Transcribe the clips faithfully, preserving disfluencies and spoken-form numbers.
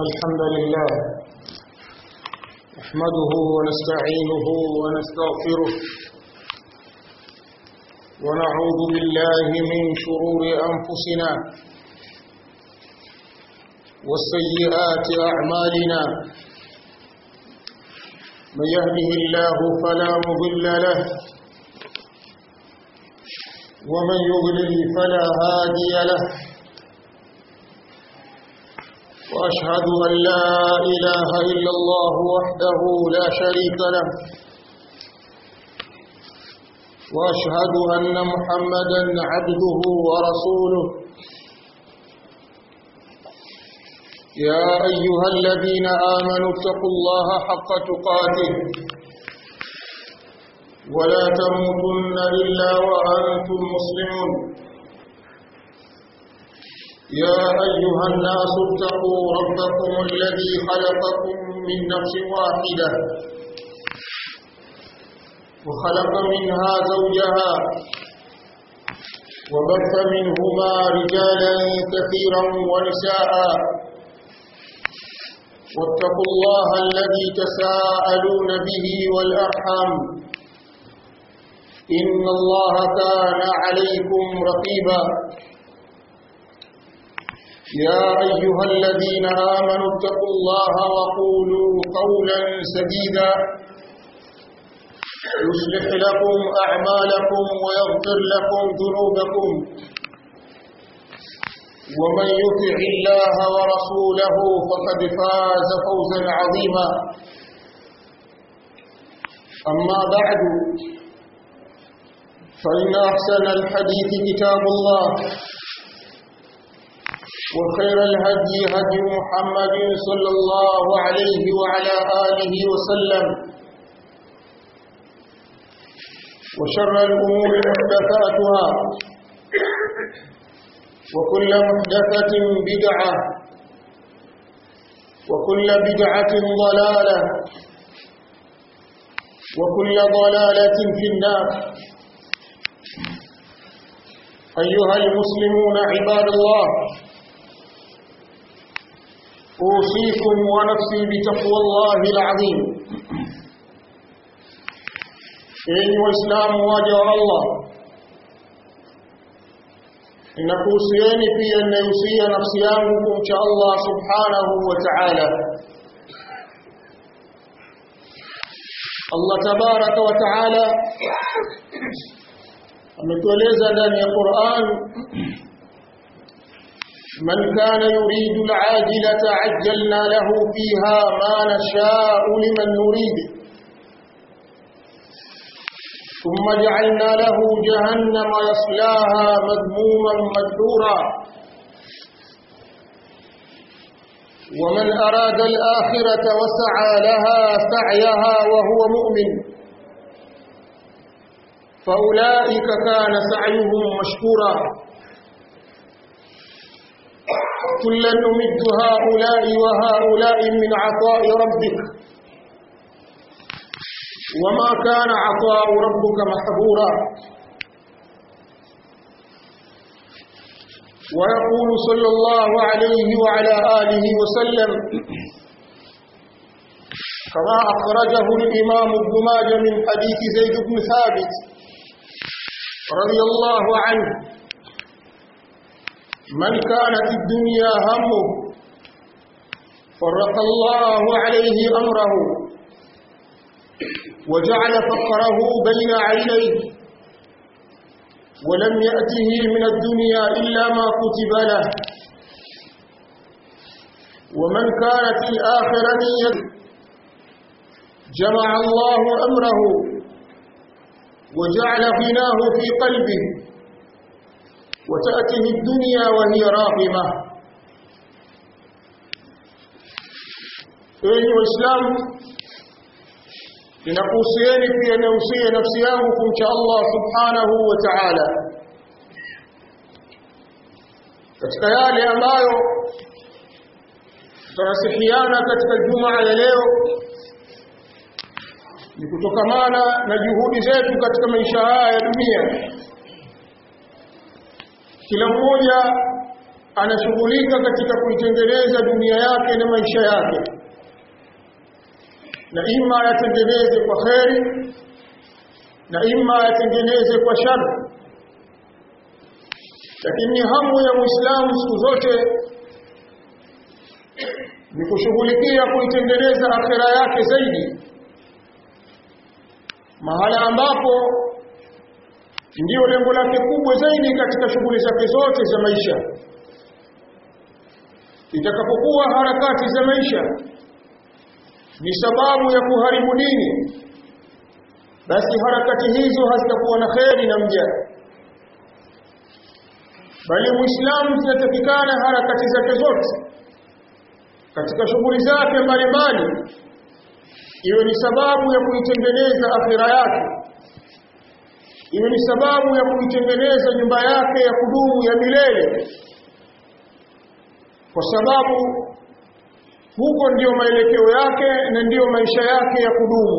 الحمد لله نحمده ونستعينه ونستغفره ونعوذ بالله من شرور أنفسنا والسيئات أعمالنا من يهده الله فلا مضل له ومن يضلل فلا هادي له وأشهد أن لا إله إلا الله وحده لا شريك له وأشهد أن محمدًا عبده ورسوله يا أيها الذين آمنوا اتقوا الله حق تقاته ولا تموتن إلا وأنتم مسلمون يا أيها الناس اتقوا ربكم الذي خلقكم من نفس واحدة وخلق منها زوجها وبث منهما رجالا كثيرا ونساء واتقوا الله الذي تساءلون به والأرحام إن الله كان عليكم رقيبا يا أيها الذين آمنوا اتقوا الله وقولوا قولا سديدا يصلح لكم أعمالكم ويغفر لكم ذنوبكم ومن يطع الله ورسوله فقد فاز فوزا عظيما أما بعد فإن أحسن الحديث كتاب الله وخير الهدي هدي محمد صلى الله عليه وعلى آله وسلم وشر الأمور محدثاتها وكل محدثة بدعة وكل بدعة ضلالة وكل ضلالة في النار أيها المسلمون عباد الله أوصيكم ونفسي بتقوى الله العظيم أيها الإسلام واجه الله inakuhusieni pia ninahusia nafsi yangu kumcha Allah subhanahu wa ta'ala. Allah tabaraka wa ta'ala ametueleza ndani ya Qur'an, man kana yuridu al-'ajilata 'ajjalna lahu fiha ma nasha'u liman nurid ثم جعلنا له جهنم يصلاها مذموما مدحورا ومن أراد الآخرة وسعى لها سعيها وهو مؤمن فأولئك كان سعيهم مشكورا كلا نمد هؤلاء وهؤلاء من عطاء ربك وما كان عطاء ربك محظورا ويقول صلى الله عليه وعلى آله وسلم كما أخرجه الإمام ابن ماجه من حديث زيد بن ثابت رضي الله عنه من كانت الدنيا همه فرق الله عليه أمره وجعل فقره بين عينيه ولم يأته من الدنيا إلا ما كتب له ومن كانت الآخرة نيته جمع الله أمره وجعل غناه في قلبه وتأته الدنيا وهي راغمة. أيها الإسلام ninakuhusieni pia nausia nafsi yangu kumcha Allah subhanahu wa ta'ala katika yale ambayo tunasihiana katika Jumaa ya leo ni kutokamana na juhudi zetu katika maisha haya ya dunia. Kila mmoja anashughulika katika kuitengeneza dunia yake na maisha yake, na ima yatengeneze kwa kheri na ima yatengeneze kwa shari. Lakini hamu ya Muislamu siku zote ni kushughulikia kuitengeneza akhira yake zaidi, mahala ambapo ndio lengo lake kubwa zaidi katika shughuli zake zote za maisha. Itakapokuwa harakati za maisha ni sababu ya kuharibu dini, basi harakati hizo hazitakuwa na kheri na mja. Bali Muislamu zinatakikana harakati zake zote katika shughuli zake mbalimbali iwe ni sababu ya kuitengeneza akhira yake, iwe ni sababu ya kuitengeneza nyumba yake ya kudumu ya milele, kwa sababu huko ndio maelekeo yake na ndio maisha yake ya kudumu.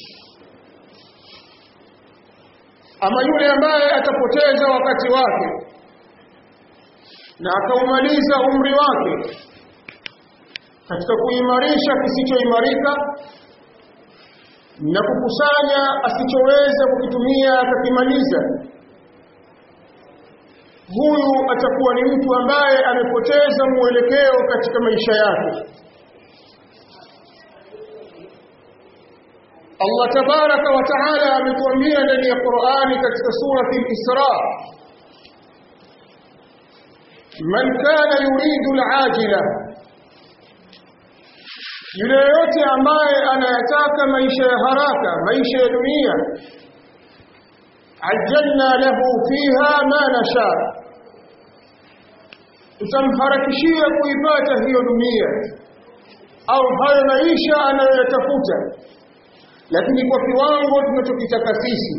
Ama yule ambaye atapoteza wakati wake na akaumaliza umri wake katika kuimarisha kisichoimarika na kukusanya asichoweza kukitumia akakimaliza, huyu atakuwa ni mtu ambaye amepoteza mwelekeo katika maisha yake. Allah tabaraka wa taala ametuambia ndani ya Qur'ani katika surati al-Isra, man kana yuridu al-ajila, yule yote ambaye anayataka maisha ya haraka, maisha ya dunia, ajjalna lahu fiha ma nasha, tutamharakishia kuipata hiyo dunia au hayo maisha anayoyatafuta, lakini kwa kiwango tunachokitaka sisi.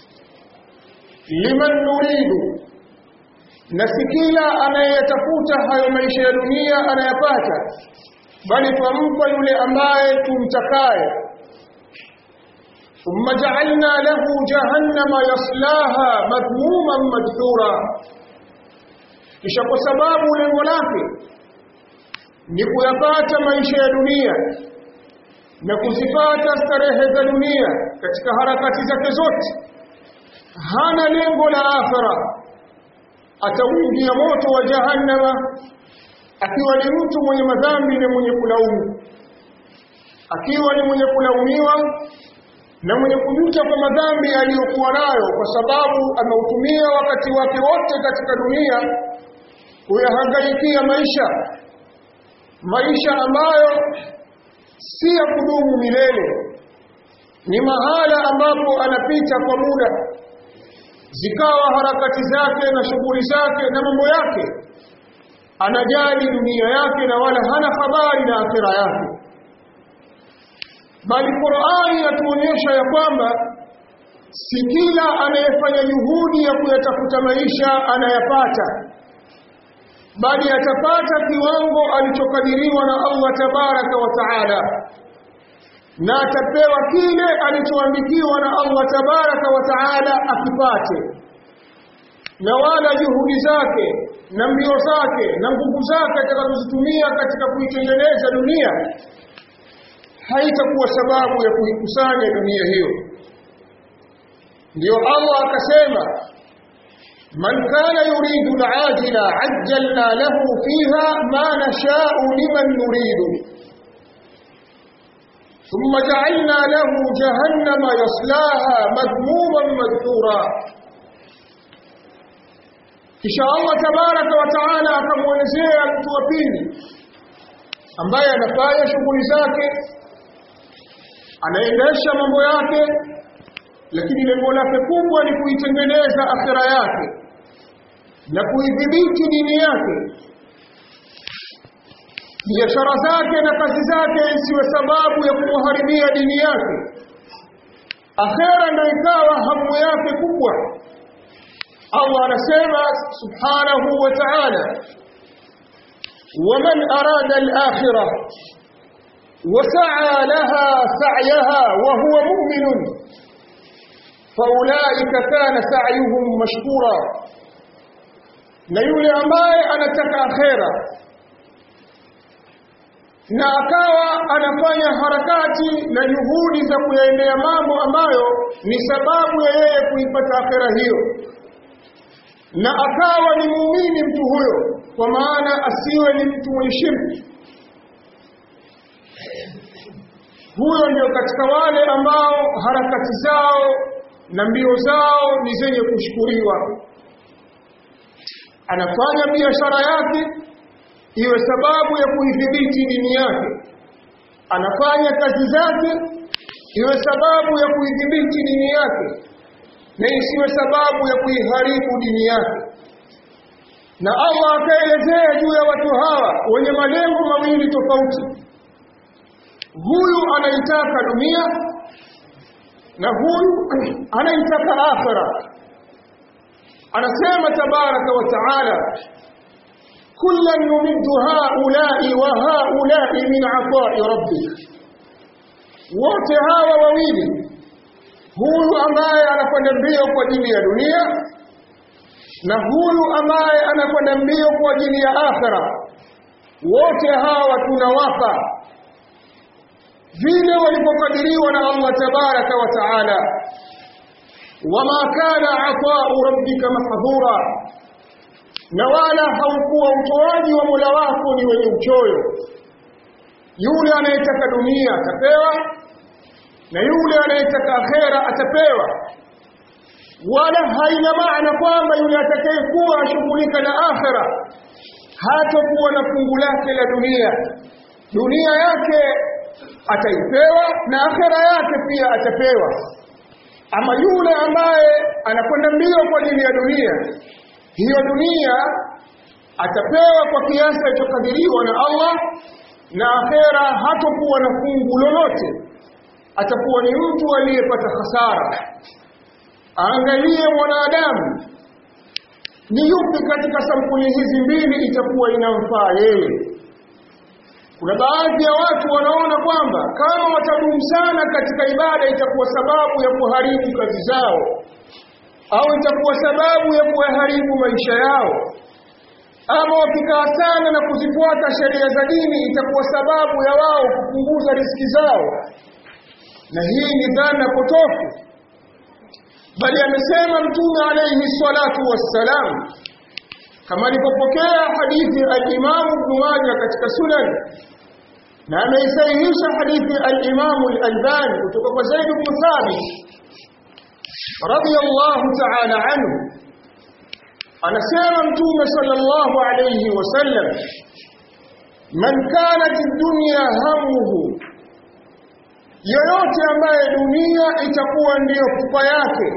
Liman nuridu, na si kila anayetafuta hayo maisha ya dunia anayapata, bali twampa yule ambaye tumtakaye. Thumma ja'alna lahu jahannama yaslaha madhmuman madhura, kisha kwa sababu lengo lake ni kuyapata maisha ya dunia na kuzipata starehe za dunia katika harakati zake zote, hana lengo la akhira, atauingia moto wa jahannama akiwa ni mtu mwenye madhambi na mwenye kulaumu, akiwa ni mwenye kulaumiwa na mwenye kujuta kwa madhambi aliyokuwa nayo, kwa sababu ameutumia wakati wake wote katika dunia kuyahangaikia maisha maisha ambayo si ya kudumu milele, ni mahala ambapo anapita kwa muda, zikawa harakati zake na shughuli zake na mambo yake anajali dunia yake na wala hana habari na akhira yake. Bali Qur'ani yatuonyesha ya kwamba si kila anayefanya juhudi ya kuyatafuta maisha anayapata, bali atapata kiwango alichokadiriwa na Allah tabaraka wa taala, na atapewa kile alichoandikiwa na Allah tabaraka wa taala akipate, na wala juhudi zake na mbio zake na nguvu zake atakazozitumia katika kuitengeneza dunia haitakuwa sababu ya kuikusanya dunia hiyo. Ndio Allah akasema, man kana yuridu al-ajila ajjalna lahu fiha ma nasha'u liman nuridu thumma ja'alna lahu jahannama yaslaha madhmuman madhura. Kisha Allah tabaraka wa taala akamwelezea mtu wa pili ambaye anafanya shughuli zake, anaendesha mambo yake, lakini lengo lake kubwa ni kuitengeneza akhira yake na kuidhibiti dini yake. Biashara zake na kazi zake isiwe sababu ya kumharibia dini yake, akhira ndio ikawa hamu yake kubwa. Allah anasema subhanahu wa ta'ala, ومن أراد الآخرة وسعى لها سعيها وهو مؤمن فأولئك كان سعيهم مشكورا. na yule ambaye anataka akhera na akawa anafanya harakati na juhudi za kuyaendea mambo ambayo ni sababu ya yeye kuipata akhera hiyo, na akawa ni muumini mtu huyo, kwa maana asiwe ni mtu mwenye shirki, huyo ndio katika wale ambao harakati zao na mbio zao ni zenye kushukuriwa. Anafanya biashara yake iwe sababu ya kuidhibiti dini yake, anafanya kazi zake iwe sababu ya kuidhibiti dini yake, na isiwe sababu ya kuiharibu dini yake. Na Allah akaelezea juu ya watu hawa wenye malengo mawili tofauti. Huyu anaitaka dunia na huyu anaitaka akhira. Anasema tabaraka wa taala, kullan numiddu haulai wa haulai min ata'i rabbik. Wote hawa wawili, huyu ambaye anakwenda mbio kwa ajili ya dunia na huyu ambaye anakwenda mbio kwa ajili ya akhira, wote hawa tunawapa vile walipokadiriwa na Allah tabaraka wa taala. Wama kana ata'u rabbika mahdhura, na wala haukuwa utoaji wa Mola wako ni wenye uchoyo. Yule anayetaka dunia atapewa na yule anayetaka akhera atapewa, wala haina maana kwamba yule atakayekuwa ashughulika na akhera hatakuwa na fungu lake la dunia. Dunia yake ataipewa na akhera yake pia atapewa. Ama yule ambaye anakwenda mbio kwa ajili ya dunia, hiyo dunia atapewa kwa kiasi kilichokadiriwa na Allah, na akhera hatakuwa na fungu lolote, atakuwa ni mtu aliyepata hasara. Angalie mwanadamu ni yupi katika sampuli hizi mbili itakuwa inamfaa yeye. Kuna baadhi ya watu wanaona kwamba kama watadumu sana katika ibada itakuwa sababu ya kuharibu kazi zao, au itakuwa sababu ya kuharibu maisha yao, ama wakikaa sana na kuzifuata sheria za dini itakuwa sababu ya wao kupunguza riziki zao. Na hii ni dhana potofu, bali amesema Mtume alayhi salatu wassalam, kama alipopokea hadithi al-Imam Ibn Majah katika Sunan, na ameisahihisha hadithi al-Imam al-Albani kutoka kwa Zaid ibn Thabit radiyallahu ta'ala anhu. Anasema Mtume sallallahu alayhi wasallam, man kanat ad-dunya hamuhu, yoyote ambaye dunia itakuwa ndiyo pupa yake,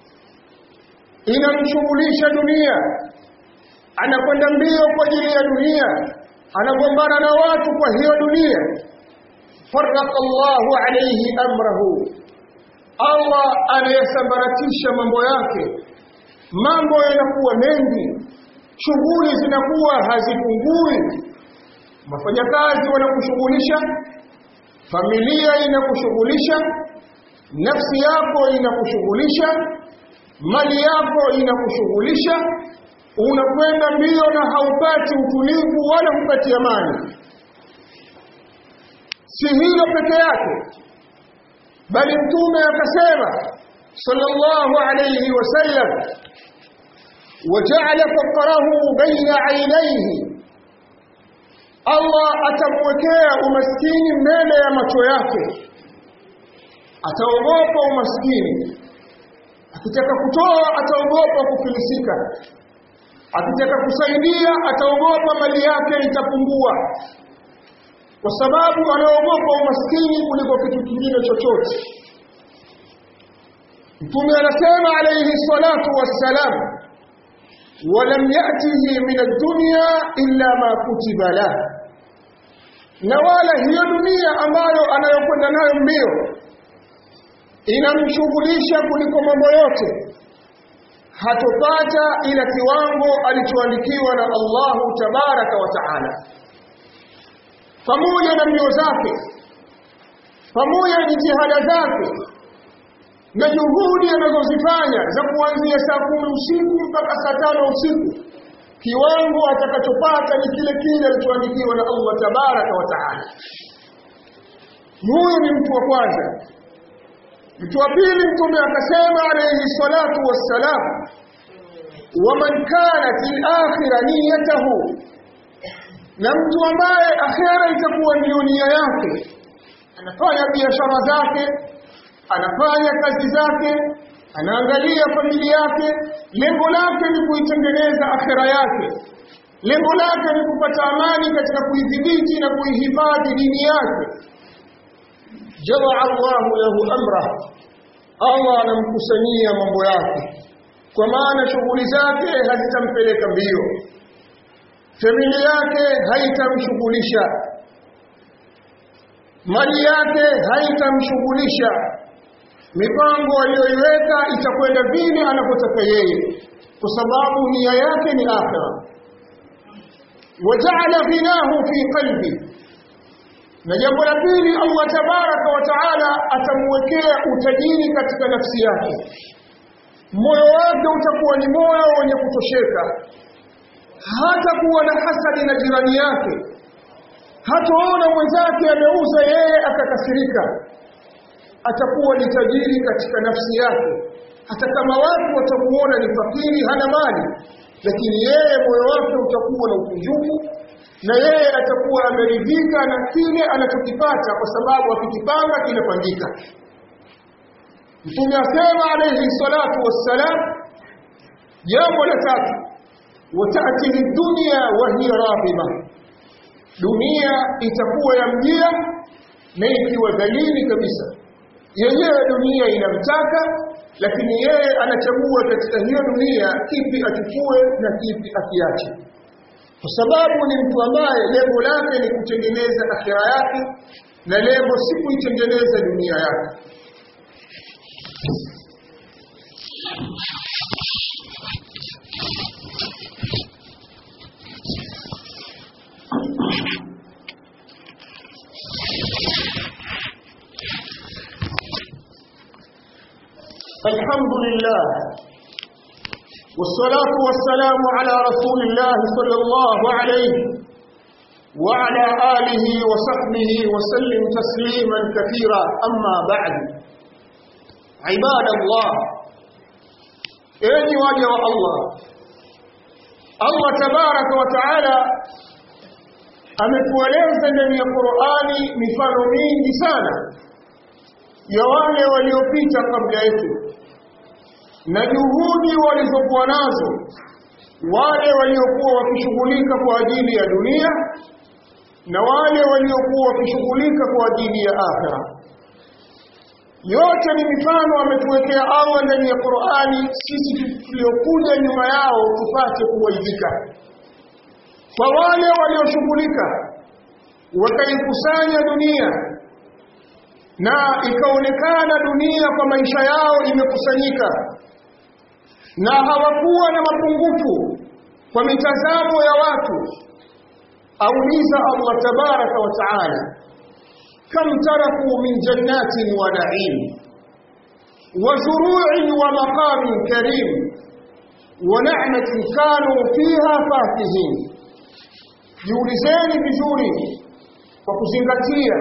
inamshughulisha dunia, anakwenda mbio kwa ajili ya dunia, anagombana na watu kwa hiyo dunia, farraqa Allahu alayhi amrahu, Allah anayasambaratisha mambo yake. Mambo yanakuwa mengi, shughuli zinakuwa hazipungui. Wafanyakazi wanakushughulisha, familia inakushughulisha, nafsi yako inakushughulisha, mali yako inakushughulisha. Unakwenda mbio na haupati utulivu wala hupati amani. Si hilo peke yake, bali Mtume akasema sallallahu alayhi wasallam, waja'ala faqrahu baina 'ainayhi, Allah atamwekea umaskini mbele ya macho yake. Ataogopa umaskini, akitaka kutoa ataogopa kufilisika, akitaka kusaidia ataogopa mali yake itapungua, kwa sababu anaogopa umaskini kuliko kitu kingine chochote. Mtume anasema alayhi salatu wassalam, walam ya'tihi min ad-dunya illa ma kutiba lah, na wala hiyo dunia ambayo anayokwenda nayo mbio inamshughulisha kuliko mambo yote, hatopata ila kiwango alichoandikiwa na Allahu tabaraka wa taala. Pamoja na mbio zake, pamoja na jitihada zake na juhudi anazozifanya za kuanzia saa kumi usiku mpaka saa tano usiku, kiwango atakachopata ni kile kile alichoandikiwa na Allah tabaraka wa taala. Huyu ni mtu wa kwanza. Mtu wa pili, Mtume akasema alayhi salatu wassalam, waman kanat al-akhirah niyatuhu, na mtu ambaye akhira itakuwa ndio nia yake, anafanya biashara zake, anafanya kazi zake, anaangalia familia yake, lengo lake ni kuitengeneza akhira yake, lengo lake ni kupata amani katika kuidhibiti na kuihifadhi dini yake. Jamaa Allahu lahu amra, Allah anamkusanyia mambo yake, kwa maana shughuli zake hazitampeleka mbio, familia yake haitamshughulisha, mali yake haitamshughulisha, mipango aliyoiweka itakwenda vile anapotaka yeye, kwa sababu nia yake ni akhira. Waja'ala ghinahu fi qalbi, na jambo la pili, Allah tabaraka wa taala atamwekea utajiri katika nafsi yake. Moyo wake utakuwa ni moyo wenye kutosheka, hata kuwa na hasadi na jirani yake, hataona mwenzake ameuza yeye akakasirika. Atakuwa ni tajiri katika nafsi yake, hata kama watu watamuona ni fakiri, hana mali, lakini yeye moyo wake utakuwa na ukunjufu, na yeye atakuwa ameridhika na kile anachokipata, kwa sababu akikipanga kinapangika. Mtume asema alayhi salatu wassalam, jambo la tatu, watati dunya wa hiya raghima, dunia itakuwa yamjia na ikiwa dhalili kabisa. Yenyewe dunia inamtaka, lakini yeye anachagua katika hiyo dunia kipi achukue na kipi akiache, kwa sababu ni mtu ambaye lengo lake ni kutengeneza akhira yake, na lengo si kuitengeneza dunia yake. الحمد لله والصلاة والسلام على رسول الله صلى الله عليه وعلى آله وصحبه وسلم تسليما كثيرا. أما بعد، عباد الله، أيها واجه الله، الله تبارك وتعالى ametueleza ndani ya Qur'ani mifano mingi sana ya wale waliopita kabla yetu, na juhudi walizokuwa nazo wale waliokuwa wakishughulika kwa ajili ya dunia na wale waliokuwa wakishughulika kwa ajili ya akhira. Yote ni mifano ametuwekea Allah ndani ya Qur'ani, sisi tuliokuja nyuma yao tupate kuwaidhika. Kwa wale walioshughulika wakaikusanya dunia na ikaonekana dunia kwa maisha yao imekusanyika, na hawakuwa na mapungufu kwa mitazamo ya watu, auliza Allah tabaraka wa taala, kam taraku min jannatin wa na'im wa zuru'in wa maqamin karim wa ni'matin kanu fiha fakihin. Jiulizeni vizuri kwa kuzingatia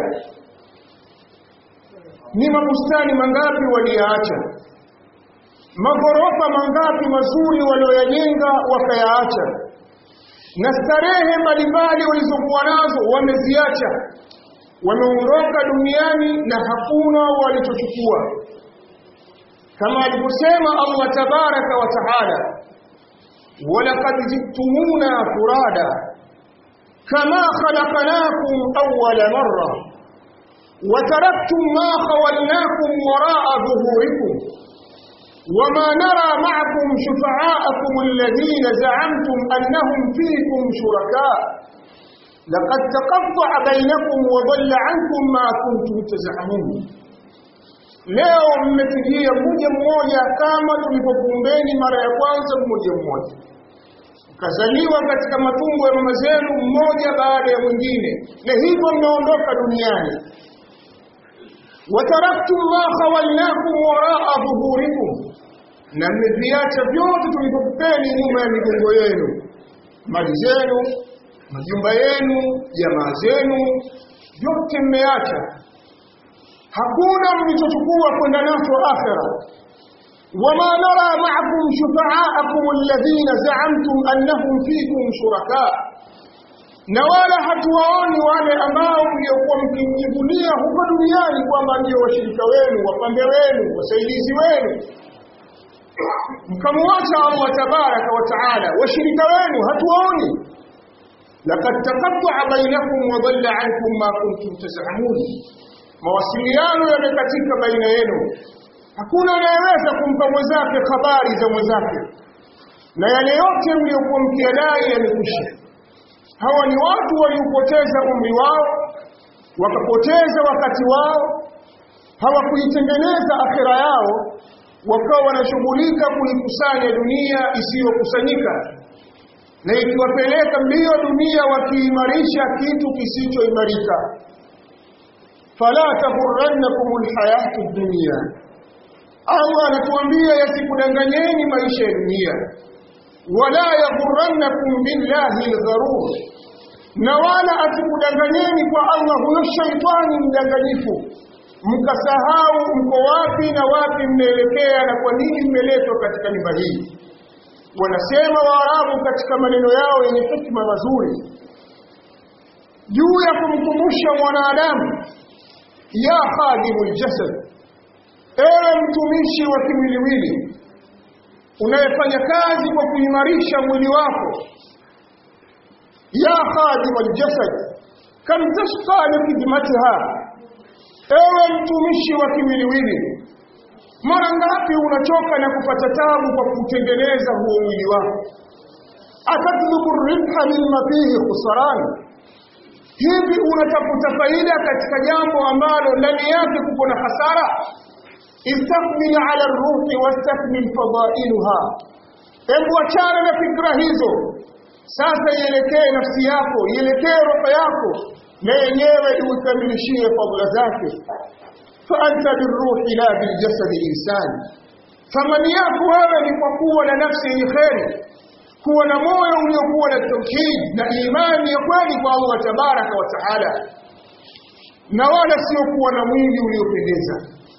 ni mabustani mangapi waliacha, magorofa mangapi mazuri walioyajenga wakayaacha, na starehe mbalimbali walizokuwa nazo wameziacha, wameondoka duniani na hakuna walichochukua. Kama alivyosema Allah tabaraka wa taala, walaqad jittumuna furada kama khalaqnakum awwala marra وتركتم ما خولناكم وراء ظهوركم وما نرى معكم شفعاءكم الذين زعمتم أنهم فيكم شركاء لقد تقطع بينكم وضل عنكم ما كنتم تزعمون. leo mmetujia mmoja mmoja kama tulipokumbeni mara ya kwanza mmoja mmoja, kazaliwa katika matumbo ya mama zenu mmoja baada ya mwingine, na hivyo mnaondoka duniani. وتركتم ما خولناكم وراء ظهوركم, na mmeviacha vyote tulivyokupeni nyuma ya migongo yenu. mali zenu, majumba yenu, jamaa zenu, yote mmeacha. Hakuna mlichochukua kwenda nacho akhera. وما نرى معكم شفعاءكم الذين زعمتم أنهم فيكم شركاء. na wala hatuwaoni wale ambao mliokuwa mkijivunia huko duniani kwamba ndio washirika wenu, wapambe wenu, wasaidizi wenu. Mkamwacha Allah tabaraka wa taala, washirika wenu hatuwaoni. laqad taqatta'a bainakum wa dhalla 'ankum ma kuntum taz'amun. Mawasiliano yamekatika baina yenu. Hakuna anayeweza kumpa mwenzake habari za mwenzake, na yale yote mliokuwa mkiadai yamekwisha. Hawa ni watu waliopoteza umri wao, wakapoteza wakati wao, hawakuitengeneza akhira yao, wakawa wanashughulika kuikusanya dunia isiyokusanyika, na ikiwapeleka mbio dunia wakiimarisha kitu kisichoimarika. Fala taghurrannakumul hayatud dunya. Allah anatuambia yasikudanganyeni maisha ya dunia. Wala yaghurrannakum billahi al-gharur. Na wala asikudanganyeni kwa Allah huyo shaitani mdanganyifu, mkasahau mko wapi na wapi mnaelekea na kwa nini mmeletwa katika nyumba hii. Wanasema Waarabu katika maneno yao yenye hikma mazuri juu ya kumkumbusha mwanadamu, ya khadimul jasad, ewe mtumishi wa kimwiliwili unayefanya kazi kwa kuimarisha mwili wako. Ya khadimul jasad kam tashqa li khidmatiha, ewe mtumishi wa kimwiliwili mara ngapi unachoka na kupata tabu kwa kutengeneza huo mwili wako. Atatlubu ribha mimma fihi khusran, hivi unatafuta faida katika jambo ambalo ndani yake kuko na hasara. Istakmil ala ruhi wastakmil fadailuha. Hebu achana na fikra hizo, sasa ielekee nafsi yako, ielekee roho yako, na yenyewe uikamilishie fadhila zake. fa anta birruhi la biljasadi insan. Thamani yako wewe ni kwa kuwa na nafsi yenye kheri, kuwa na moyo uliokuwa na tauhid na imani ya kweli kwa Allah tabaraka wa taala, na wala sio kuwa na mwili uliopendeza.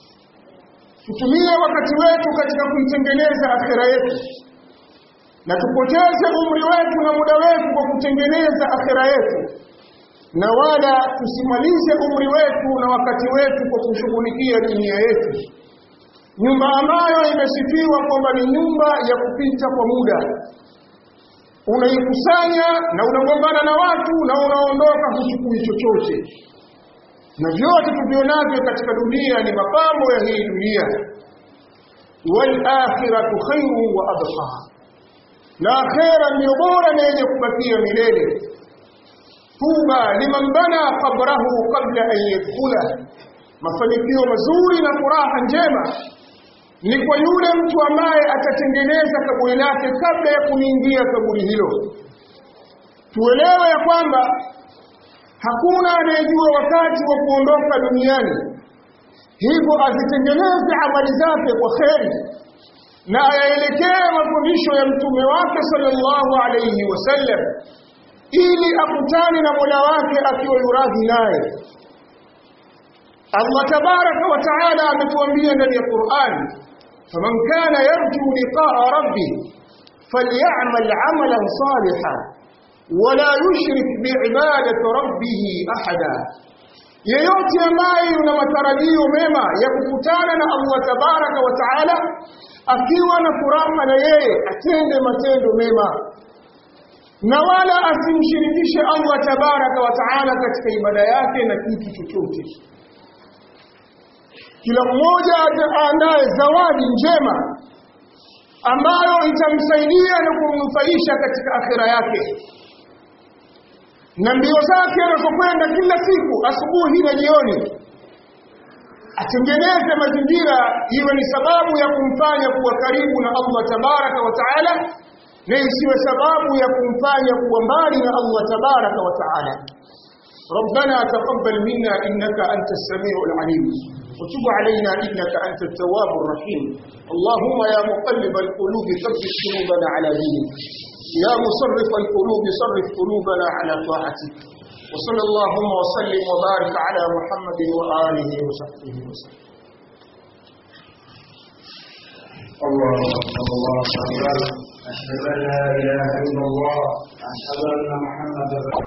Tutumie wakati wetu katika kuitengeneza akhira yetu, na tupoteze umri wetu na muda wetu kwa kutengeneza akhira yetu, na wala tusimalize umri wetu na wakati wetu kwa kushughulikia dunia yetu, nyumba ambayo imesifiwa kwamba ni nyumba ya kupita kwa muda. Unaikusanya na unagombana na watu na unaondoka kuchukui chochote, na vyote tuvionavyo katika dunia ni mapambo ya hii dunia. Wal akhiratu khairu wa abqa, na akhira ni bora na yenye kubakia milele. Tuba liman bana qabrahu qabla an yadkhula, mafanikio mazuri na furaha njema ni kwa yule mtu ambaye atatengeneza kaburi lake kabla ya kuingia kaburi hilo. Tuelewe ya kwamba hakuna anayejua wakati wa kuondoka duniani, hivyo azitengeneze amali zake kwa kheri na ayaelekee mafundisho ya mtume wake sallallahu alayhi wasallam, ili akutane na Mola wake akiwa yuradhi naye. Allah tabaraka wa taala ametuambia ndani ya Qur'an, faman kana yarju liqa'a rabbih falyamal 'amalan salihan wala yushrik bi'ibadati rabbih ahada. Yeyote ambaye una matarajio mema ya kukutana na Allah tabaraka wa taala akiwa na furaha na yeye, atende matendo mema na wala asimshirikishe Allah tabaraka wa taala katika ibada yake na kitu chochote. Kila mmoja ataandae zawadi njema ambayo itamsaidia na kumnufaisha katika akhira yake, na mbio zake anazokwenda kila siku asubuhi na jioni atengeneze mazingira iwe ni sababu ya kumfanya kuwa karibu na Allah tabaraka wa taala, na isiwe sababu ya kumfanya kuwa mbali na Allah tabaraka wa taala. ربنا تقبل منا إنك أنت السميع العليم وتب علينا إنك أنت التواب الرحيم. اللهم يا مقلب القلوب ثبت قلوبنا على دينك. يا مصرف القلوب صرف قلوبنا على طاعتك. وصلى اللهم وسلم وبارك على محمد وآله وصحبه وسلم. الله الله أكبر. أشهد أن لا إله إلا الله. أشهد أن محمدا